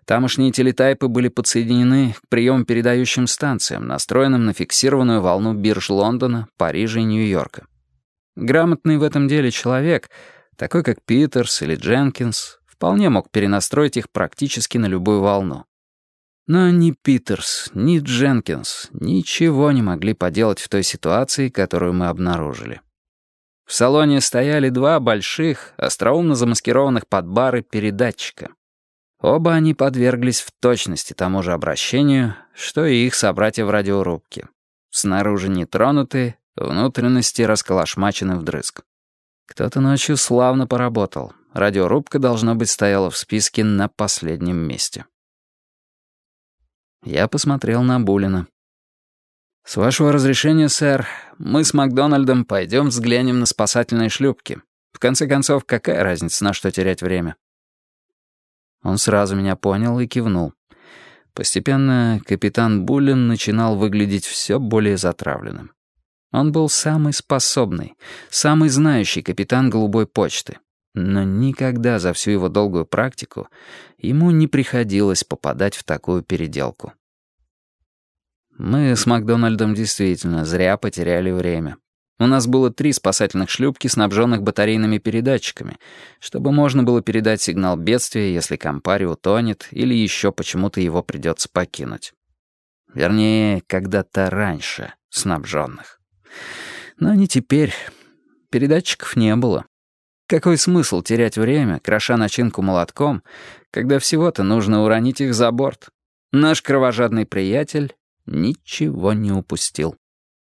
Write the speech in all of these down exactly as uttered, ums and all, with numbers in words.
Тамошние телетайпы были подсоединены к приемопередающим станциям, настроенным на фиксированную волну бирж Лондона, Парижа и Нью-Йорка. Грамотный в этом деле человек, такой как Питерс или Дженкинс, вполне мог перенастроить их практически на любую волну. Но ни Питерс, ни Дженкинс ничего не могли поделать в той ситуации, которую мы обнаружили. В салоне стояли два больших, остроумно замаскированных под бары передатчика. Оба они подверглись в точности тому же обращению, что и их собратья в радиорубке. Снаружи нетронуты, внутренности расколошмачены вдрызг. Кто-то ночью славно поработал. Радиорубка, должно быть, стояла в списке на последнем месте. Я посмотрел на Булина. «С вашего разрешения, сэр, мы с Макдональдом пойдем взглянем на спасательные шлюпки. В конце концов, какая разница, на что терять время?» Он сразу меня понял и кивнул. Постепенно капитан Буллин начинал выглядеть все более затравленным. Он был самый способный, самый знающий капитан «Голубой почты». Но никогда за всю его долгую практику ему не приходилось попадать в такую переделку. Мы с Макдональдом действительно зря потеряли время. У нас было три спасательных шлюпки, снабженных батарейными передатчиками, чтобы можно было передать сигнал бедствия, если Кампари утонет или еще почему-то его придется покинуть. Вернее, когда-то раньше снабженных. Но не теперь. Передатчиков не было. Какой смысл терять время, кроша начинку молотком, когда всего-то нужно уронить их за борт? Наш кровожадный приятель ничего не упустил.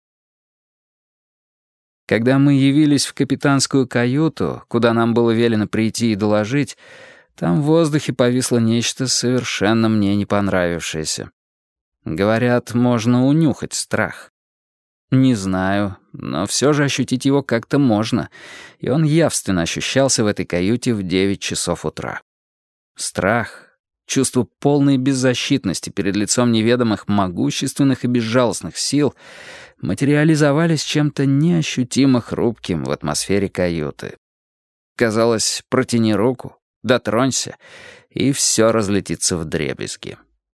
Когда мы явились в капитанскую каюту, куда нам было велено прийти и доложить, там в воздухе повисло нечто совершенно мне не понравившееся. Говорят, можно унюхать страх. Не знаю, но все же ощутить его как-то можно, и он явственно ощущался в этой каюте в девять часов утра. Страх, чувство полной беззащитности перед лицом неведомых могущественных и безжалостных сил материализовались чем-то неощутимо хрупким в атмосфере каюты. Казалось, протяни руку, дотронься, и все разлетится вдребезги.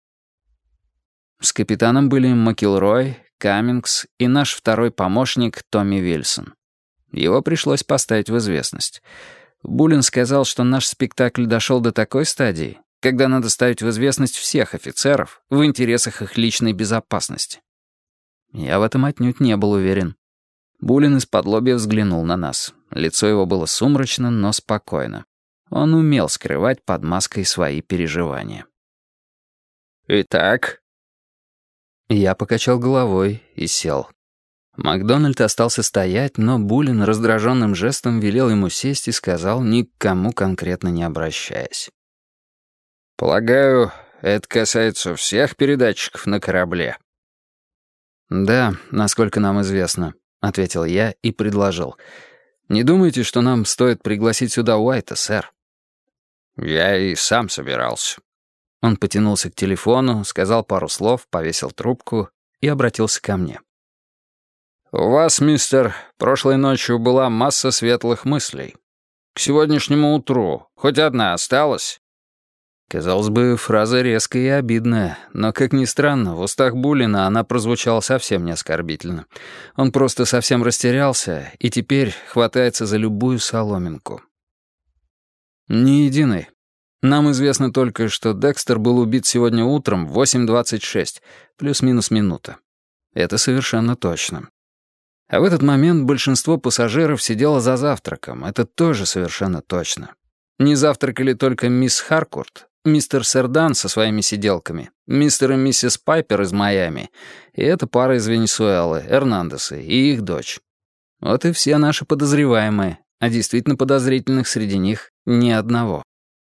С капитаном были Макилрой, Каммингс и наш второй помощник Томми Вильсон. Его пришлось поставить в известность. Буллин сказал, что наш спектакль дошел до такой стадии, когда надо ставить в известность всех офицеров в интересах их личной безопасности. Я в этом отнюдь не был уверен. Буллин исподлобья взглянул на нас. Лицо его было сумрачно, но спокойно. Он умел скрывать под маской свои переживания. «Итак?» Я покачал головой и сел. Макдональд остался стоять, но Буллин раздраженным жестом велел ему сесть и сказал, ни к кому конкретно не обращаясь. «Полагаю, это касается всех передатчиков на корабле?» «Да, насколько нам известно», — ответил я и предложил. «Не думаете, что нам стоит пригласить сюда Уайта, сэр?» «Я и сам собирался». Он потянулся к телефону, сказал пару слов, повесил трубку и обратился ко мне. «У вас, мистер, прошлой ночью была масса светлых мыслей. К сегодняшнему утру хоть одна осталась?» Казалось бы, фраза резкая и обидная, но, как ни странно, в устах Буллина она прозвучала совсем не оскорбительно. Он просто совсем растерялся и теперь хватается за любую соломинку. «Ни единой. Нам известно только, что Декстер был убит сегодня утром в восемь двадцать шесть, плюс-минус минута. Это совершенно точно. А в этот момент большинство пассажиров сидело за завтраком, это тоже совершенно точно. Не завтракали только мисс Харкурт, мистер Сердан со своими сиделками, мистер и миссис Пайпер из Майами, и эта пара из Венесуэлы, Эрнандесы, и их дочь. Вот и все наши подозреваемые, а действительно подозрительных среди них ни одного.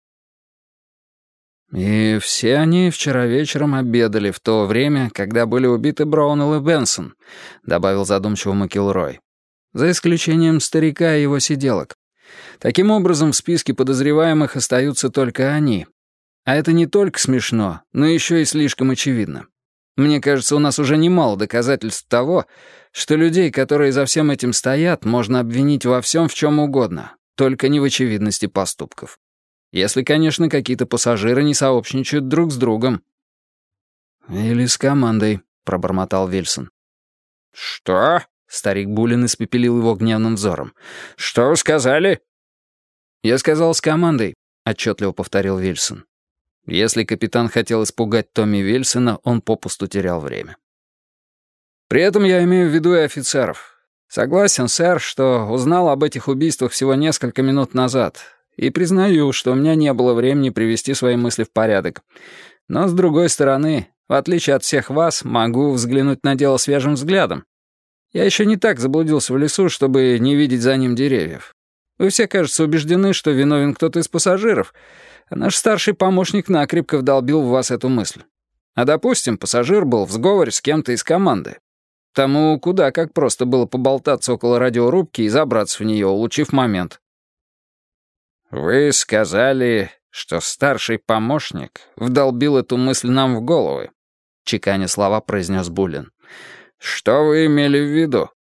И все они вчера вечером обедали в то время, когда были убиты Браунелл и Бенсон, добавил задумчиво Макилрой. За исключением старика и его сиделок. Таким образом, в списке подозреваемых остаются только они. А это не только смешно, но еще и слишком очевидно. Мне кажется, у нас уже немало доказательств того, что людей, которые за всем этим стоят, можно обвинить во всем, в чем угодно, только не в очевидности поступков. Если, конечно, какие-то пассажиры не сообщничают друг с другом». «Или с командой», — пробормотал Вильсон. «Что?» — старик Булин испепелил его гневным взором. «Что вы сказали?» «Я сказал, с командой», — отчетливо повторил Вильсон. Если капитан хотел испугать Томми Вильсона, он попусту терял время. «При этом я имею в виду и офицеров. Согласен, сэр, что узнал об этих убийствах всего несколько минут назад, и признаю, что у меня не было времени привести свои мысли в порядок. Но, с другой стороны, в отличие от всех вас, могу взглянуть на дело свежим взглядом. Я еще не так заблудился в лесу, чтобы не видеть за ним деревьев. Вы все, кажется, убеждены, что виновен кто-то из пассажиров, а наш старший помощник накрепко вдолбил в вас эту мысль. А допустим, пассажир был в сговоре с кем-то из команды. Тому куда как просто было поболтаться около радиорубки и забраться в нее, улучив момент». «Вы сказали, что старший помощник вдолбил эту мысль нам в головы», — чеканя слова произнес Булин. «Что вы имели в виду?»